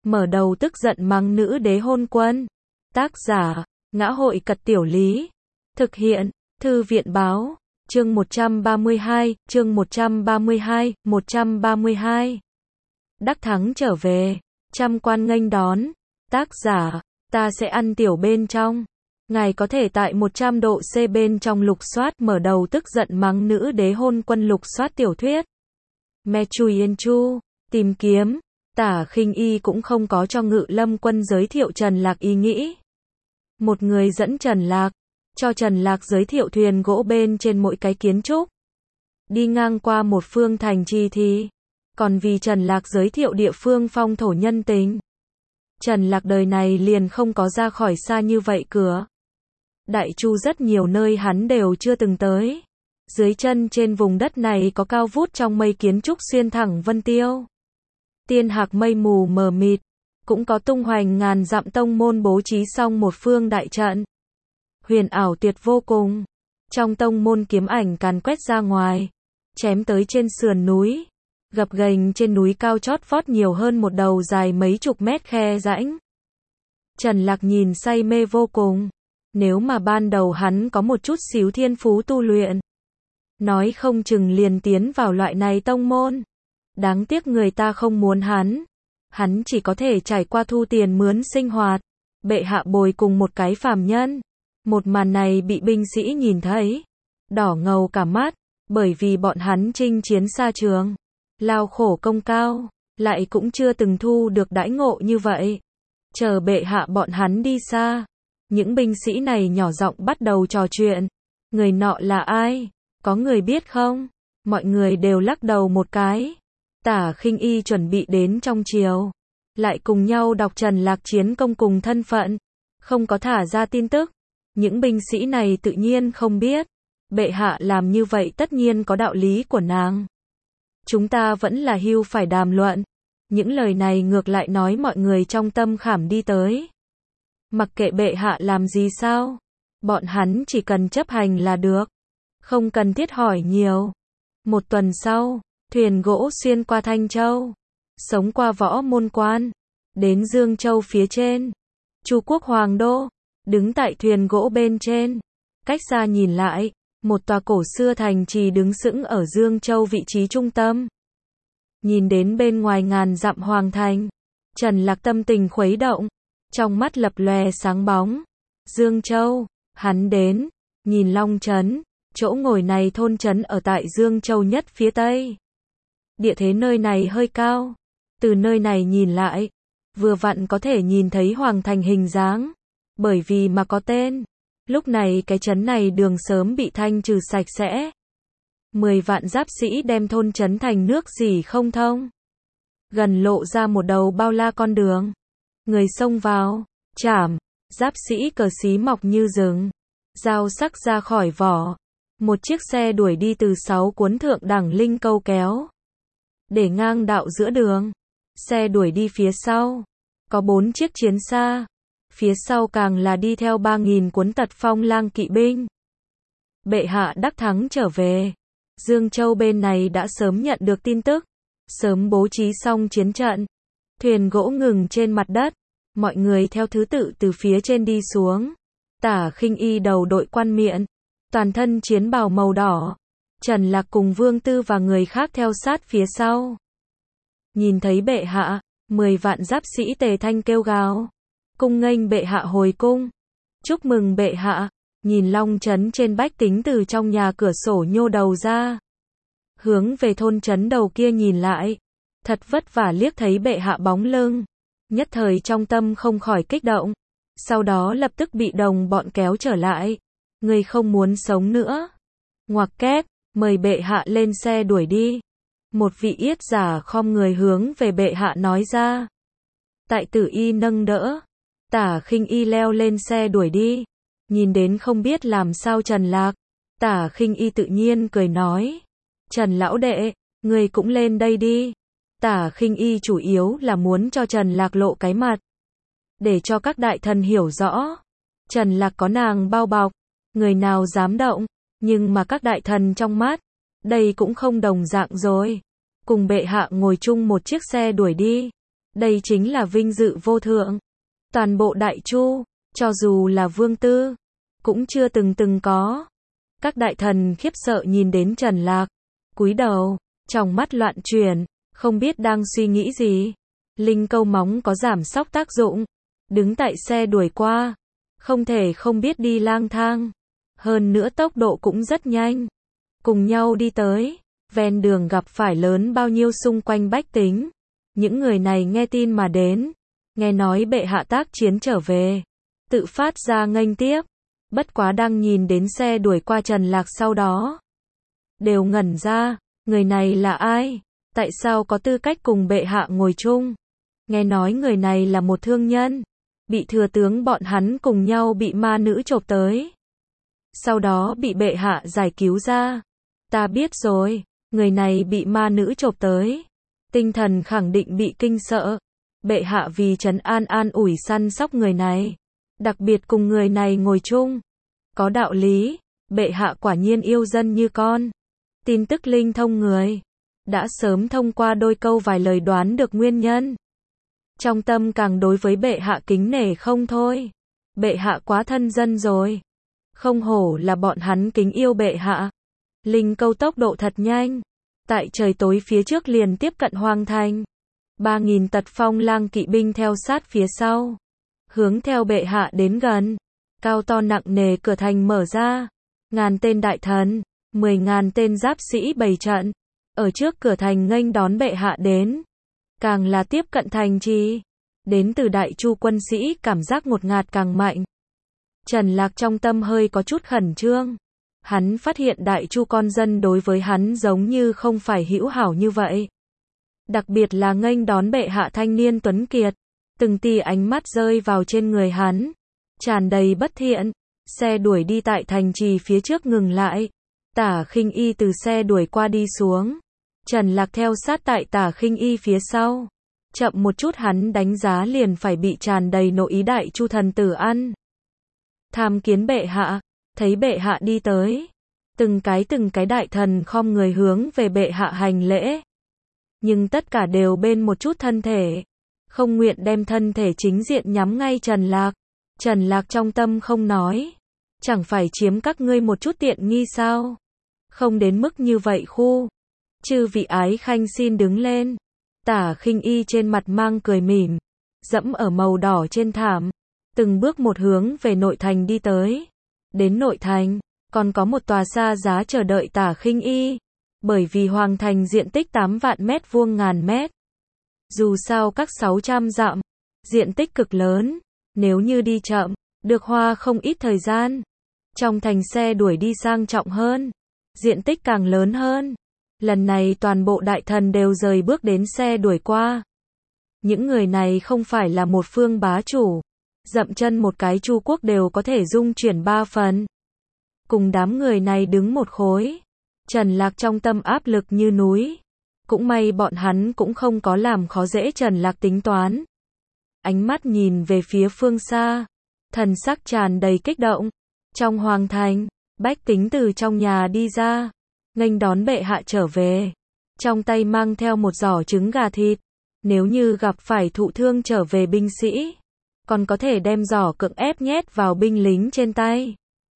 mở đầu tức giận mắng nữ đế hôn quân. Tác giả, Ngã hội Cật Tiểu Lý. Thực hiện, Thư viện Báo. Chương 132, chương 132. Đắc Thắng trở về, trăm quan nghênh đón. Tác giả, ta sẽ ăn tiểu bên trong. Ngài có thể tại 100 độ C bên trong lục soát mở đầu tức giận mắng nữ đế hôn quân lục soát tiểu thuyết. Me Chui Yên Chu, tìm kiếm, Tả Khinh Y cũng không có cho Ngự Lâm Quân giới thiệu Trần Lạc ý nghĩ. Một người dẫn Trần Lạc, cho Trần Lạc giới thiệu thuyền gỗ bên trên mỗi cái kiến trúc. Đi ngang qua một phương thành trì thì, còn vì Trần Lạc giới thiệu địa phương phong thổ nhân tình. Trần Lạc đời này liền không có ra khỏi xa như vậy cửa. Đại Chu rất nhiều nơi hắn đều chưa từng tới. Dưới chân trên vùng đất này có cao vút trong mây kiến trúc xuyên thẳng vân tiêu. Tiên hạc mây mù mờ mịt, cũng có tung hoành ngàn dặm tông môn bố trí xong một phương đại trận. Huyền ảo tuyệt vô cùng. Trong tông môn kiếm ảnh càn quét ra ngoài, chém tới trên sườn núi. Gập ghềnh trên núi cao chót vót nhiều hơn một đầu dài mấy chục mét khe rãnh. Trần Lạc nhìn say mê vô cùng. Nếu mà ban đầu hắn có một chút xíu thiên phú tu luyện, nói không chừng liền tiến vào loại này tông môn. Đáng tiếc người ta không muốn hắn. Hắn chỉ có thể trải qua thu tiền mướn sinh hoạt. Bệ hạ bồi cùng một cái phàm nhân. Một màn này bị binh sĩ nhìn thấy, đỏ ngầu cả mắt, bởi vì bọn hắn chinh chiến xa trường, lao khổ công cao, lại cũng chưa từng thu được đãi ngộ như vậy. Chờ bệ hạ bọn hắn đi xa, những binh sĩ này nhỏ giọng bắt đầu trò chuyện. Người nọ là ai? Có người biết không? Mọi người đều lắc đầu một cái. Tả Khinh Y chuẩn bị đến trong triều, lại cùng nhau đọc Trần Lạc chiến công cùng thân phận, không có thả ra tin tức. Những binh sĩ này tự nhiên không biết. Bệ hạ làm như vậy tất nhiên có đạo lý của nàng. Chúng ta vẫn là hưu phải đàm luận. Những lời này ngược lại nói mọi người trong tâm khảm đi tới. Mặc kệ bệ hạ làm gì sao, bọn hắn chỉ cần chấp hành là được, không cần thiết hỏi nhiều. Một tuần sau, thuyền gỗ xuyên qua Thanh Châu, sống qua Võ Môn Quan, đến Dương Châu phía trên. Chu quốc hoàng đô, đứng tại thuyền gỗ bên trên, cách xa nhìn lại, một tòa cổ xưa thành trì đứng sững ở Dương Châu vị trí trung tâm. Nhìn đến bên ngoài ngàn dặm hoàng thành, Trần Lạc tâm tình khuấy động, trong mắt lập lòe sáng bóng. Dương Châu, hắn đến, nhìn Long Trấn, chỗ ngồi này thôn trấn ở tại Dương Châu nhất phía tây. Địa thế nơi này hơi cao, từ nơi này nhìn lại, vừa vặn có thể nhìn thấy hoàng thành hình dáng. Bởi vì mà có tên, lúc này cái trấn này đường sớm bị thanh trừ sạch sẽ. 10 vạn giáp sĩ đem thôn trấn thành nước dỉ không thông. Gần lộ ra một đầu bao la con đường. Người xông vào, chảm, giáp sĩ cờ xí mọc như rừng. Dao sắc ra khỏi vỏ. Một chiếc xe đuổi đi từ 6 cuốn thượng đẳng linh câu kéo. Để ngang đạo giữa đường. Xe đuổi đi phía sau. Có 4 chiếc chiến xa. Phía sau càng là đi theo 3.000 cuốn tật phong lang kỵ binh. Bệ hạ Đắc Thắng trở về. Dương Châu bên này đã sớm nhận được tin tức, sớm bố trí xong chiến trận. Thuyền gỗ ngừng trên mặt đất, mọi người theo thứ tự từ phía trên đi xuống. Tả Khinh Y đầu đội quan miện, toàn thân chiến bào màu đỏ. Trần Lạc cùng Vương Tư và người khác theo sát phía sau. Nhìn thấy bệ hạ, 10 vạn giáp sĩ tề thanh kêu gào. Cung nghênh bệ hạ hồi cung. Chúc mừng bệ hạ. Nhìn Long Trấn trên bách tính từ trong nhà cửa sổ nhô đầu ra. Hướng về thôn trấn đầu kia nhìn lại. Thật vất vả liếc thấy bệ hạ bóng lưng. Nhất thời trong tâm không khỏi kích động. Sau đó lập tức bị đồng bọn kéo trở lại. Người không muốn sống nữa. Ngoặc kép, mời bệ hạ lên xe đuổi đi. Một vị yết giả khom người hướng về bệ hạ nói ra. Tại Tử Y nâng đỡ. Tả Khinh Y leo lên xe đuổi đi. Nhìn đến không biết làm sao Trần Lạc, Tả Khinh Y tự nhiên cười nói. Trần lão đệ, người cũng lên đây đi. Tả Khinh Y chủ yếu là muốn cho Trần Lạc lộ cái mặt. Để cho các đại thần hiểu rõ. Trần Lạc có nàng bao bọc, người nào dám động. Nhưng mà các đại thần trong mắt, đây cũng không đồng dạng rồi. Cùng bệ hạ ngồi chung một chiếc xe đuổi đi. Đây chính là vinh dự vô thượng. Toàn bộ Đại Chu, cho dù là Vương Tư, cũng chưa từng có. Các đại thần khiếp sợ nhìn đến Trần Lạc, cúi đầu, trong mắt loạn chuyển, không biết đang suy nghĩ gì. Linh câu móng có giảm sóc tác dụng, đứng tại xe đuổi qua, không thể không biết đi lang thang. Hơn nữa tốc độ cũng rất nhanh. Cùng nhau đi tới, ven đường gặp phải lớn bao nhiêu xung quanh bách tính. Những người này nghe tin mà đến, nghe nói bệ hạ tác chiến trở về, tự phát ra nghênh tiếp. Bất quá đang nhìn đến xe đuổi qua Trần Lạc sau đó, đều ngẩn ra, người này là ai? Tại sao có tư cách cùng bệ hạ ngồi chung? Nghe nói người này là một thương nhân, bị thừa tướng bọn hắn cùng nhau bị ma nữ chộp tới. Sau đó bị bệ hạ giải cứu ra. Ta biết rồi, người này bị ma nữ chộp tới. Tinh thần khẳng định bị kinh sợ. Bệ hạ vì trấn an ủi săn sóc người này. Đặc biệt cùng người này ngồi chung. Có đạo lý, bệ hạ quả nhiên yêu dân như con. Tin tức linh thông người. Đã sớm thông qua đôi câu vài lời đoán được nguyên nhân. Trong tâm càng đối với bệ hạ kính nể không thôi. Bệ hạ quá thân dân rồi. Không hổ là bọn hắn kính yêu bệ hạ. Linh câu tốc độ thật nhanh. Tại trời tối phía trước liền tiếp cận Hoàng Thành. 3.000 tật phong lang kỵ binh theo sát phía sau. Hướng theo bệ hạ đến gần. Cao to nặng nề cửa thành mở ra. Ngàn tên đại thần, 10.000 tên giáp sĩ bày trận. Ở trước cửa thành nghênh đón bệ hạ đến. Càng là tiếp cận thành trì. Đến từ Đại Chu quân sĩ cảm giác ngột ngạt càng mạnh. Trần Lạc trong tâm hơi có chút khẩn trương. Hắn phát hiện Đại Chu con dân đối với hắn giống như không phải hữu hảo như vậy. Đặc biệt là nghênh đón bệ hạ thanh niên tuấn kiệt. Từng tia ánh mắt rơi vào trên người hắn. Tràn đầy bất thiện. Xe đuổi đi tại thành trì phía trước ngừng lại. Tả Khinh Y từ xe đuổi qua đi xuống. Trần Lạc theo sát tại Tả Khinh Y phía sau. Chậm một chút hắn đánh giá liền phải bị tràn đầy nội ý Đại Chu thần tử ăn. Tham kiến bệ hạ, thấy bệ hạ đi tới. Từng cái đại thần khom người hướng về bệ hạ hành lễ. Nhưng tất cả đều bên một chút thân thể. Không nguyện đem thân thể chính diện nhắm ngay Trần Lạc. Trần Lạc trong tâm không nói. Chẳng phải chiếm các ngươi một chút tiện nghi sao? Không đến mức như vậy khu. Chư vị ái khanh xin đứng lên. Tả Khinh Y trên mặt mang cười mỉm. Dẫm ở màu đỏ trên thảm. Từng bước một hướng về nội thành đi tới. Đến nội thành, còn có một tòa xa giá chờ đợi Tả Khinh Y. Bởi vì Hoàng Thành diện tích 8 vạn mét vuông ngàn mét. Dù sao các 600 dặm, diện tích cực lớn. Nếu như đi chậm, được hoa không ít thời gian. Trong thành xe đuổi đi sang trọng hơn. Diện tích càng lớn hơn. Lần này toàn bộ đại thần đều rời bước đến xe đuổi qua. Những người này không phải là một phương bá chủ. Dậm chân một cái Chu quốc đều có thể dung chuyển 3 phần. Cùng đám người này đứng một khối. Trần Lạc trong tâm áp lực như núi. Cũng may bọn hắn cũng không có làm khó dễ Trần Lạc tính toán. Ánh mắt nhìn về phía phương xa. Thần sắc tràn đầy kích động. Trong hoàng thành, bách tính từ trong nhà đi ra. Nghênh đón bệ hạ trở về. Trong tay mang theo một giỏ trứng gà thịt. Nếu như gặp phải thụ thương trở về binh sĩ, còn có thể đem giỏ cưỡng ép nhét vào binh lính trên tay.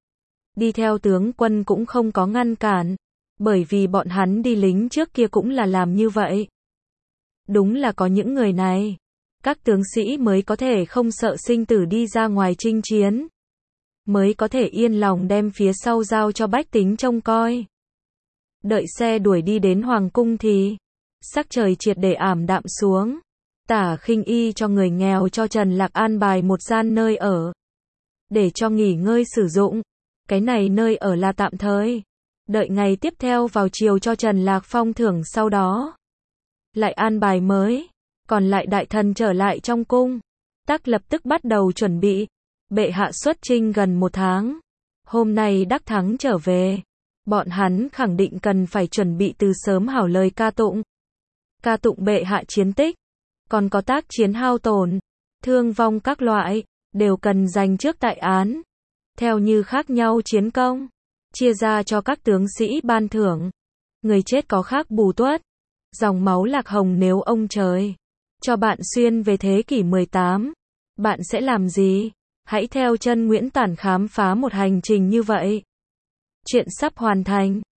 Đi theo tướng quân cũng không có ngăn cản. Bởi vì bọn hắn đi lính trước kia cũng là làm như vậy. Đúng là có những người này. Các tướng sĩ mới có thể không sợ sinh tử đi ra ngoài chinh chiến. Mới có thể yên lòng đem phía sau giao cho bách tính trông coi. Đợi xe đuổi đi đến hoàng cung thì sắc trời triệt để ảm đạm xuống. Tả Khinh Y cho người nghèo cho Trần Lạc an bài một gian nơi ở. Để cho nghỉ ngơi sử dụng. Cái này nơi ở là tạm thời. Đợi ngày tiếp theo vào chiều cho Trần Lạc phong thưởng sau đó. Lại an bài mới. Còn lại đại thần trở lại trong cung. Tắc lập tức bắt đầu chuẩn bị. Bệ hạ xuất chinh gần 1 tháng. Hôm nay đắc thắng trở về. Bọn hắn khẳng định cần phải chuẩn bị từ sớm hảo lời ca tụng. Ca tụng bệ hạ chiến tích. Còn có tác chiến hao tổn. Thương vong các loại. Đều cần dành trước tại án. Theo như khác nhau chiến công. Chia ra cho các tướng sĩ ban thưởng. Người chết có khác bù tuất. Dòng máu lạc hồng nếu ông trời. cho bạn xuyên về thế kỷ 18. Bạn sẽ làm gì? Hãy theo chân Nguyễn Tản khám phá một hành trình như vậy. Chuyện sắp hoàn thành.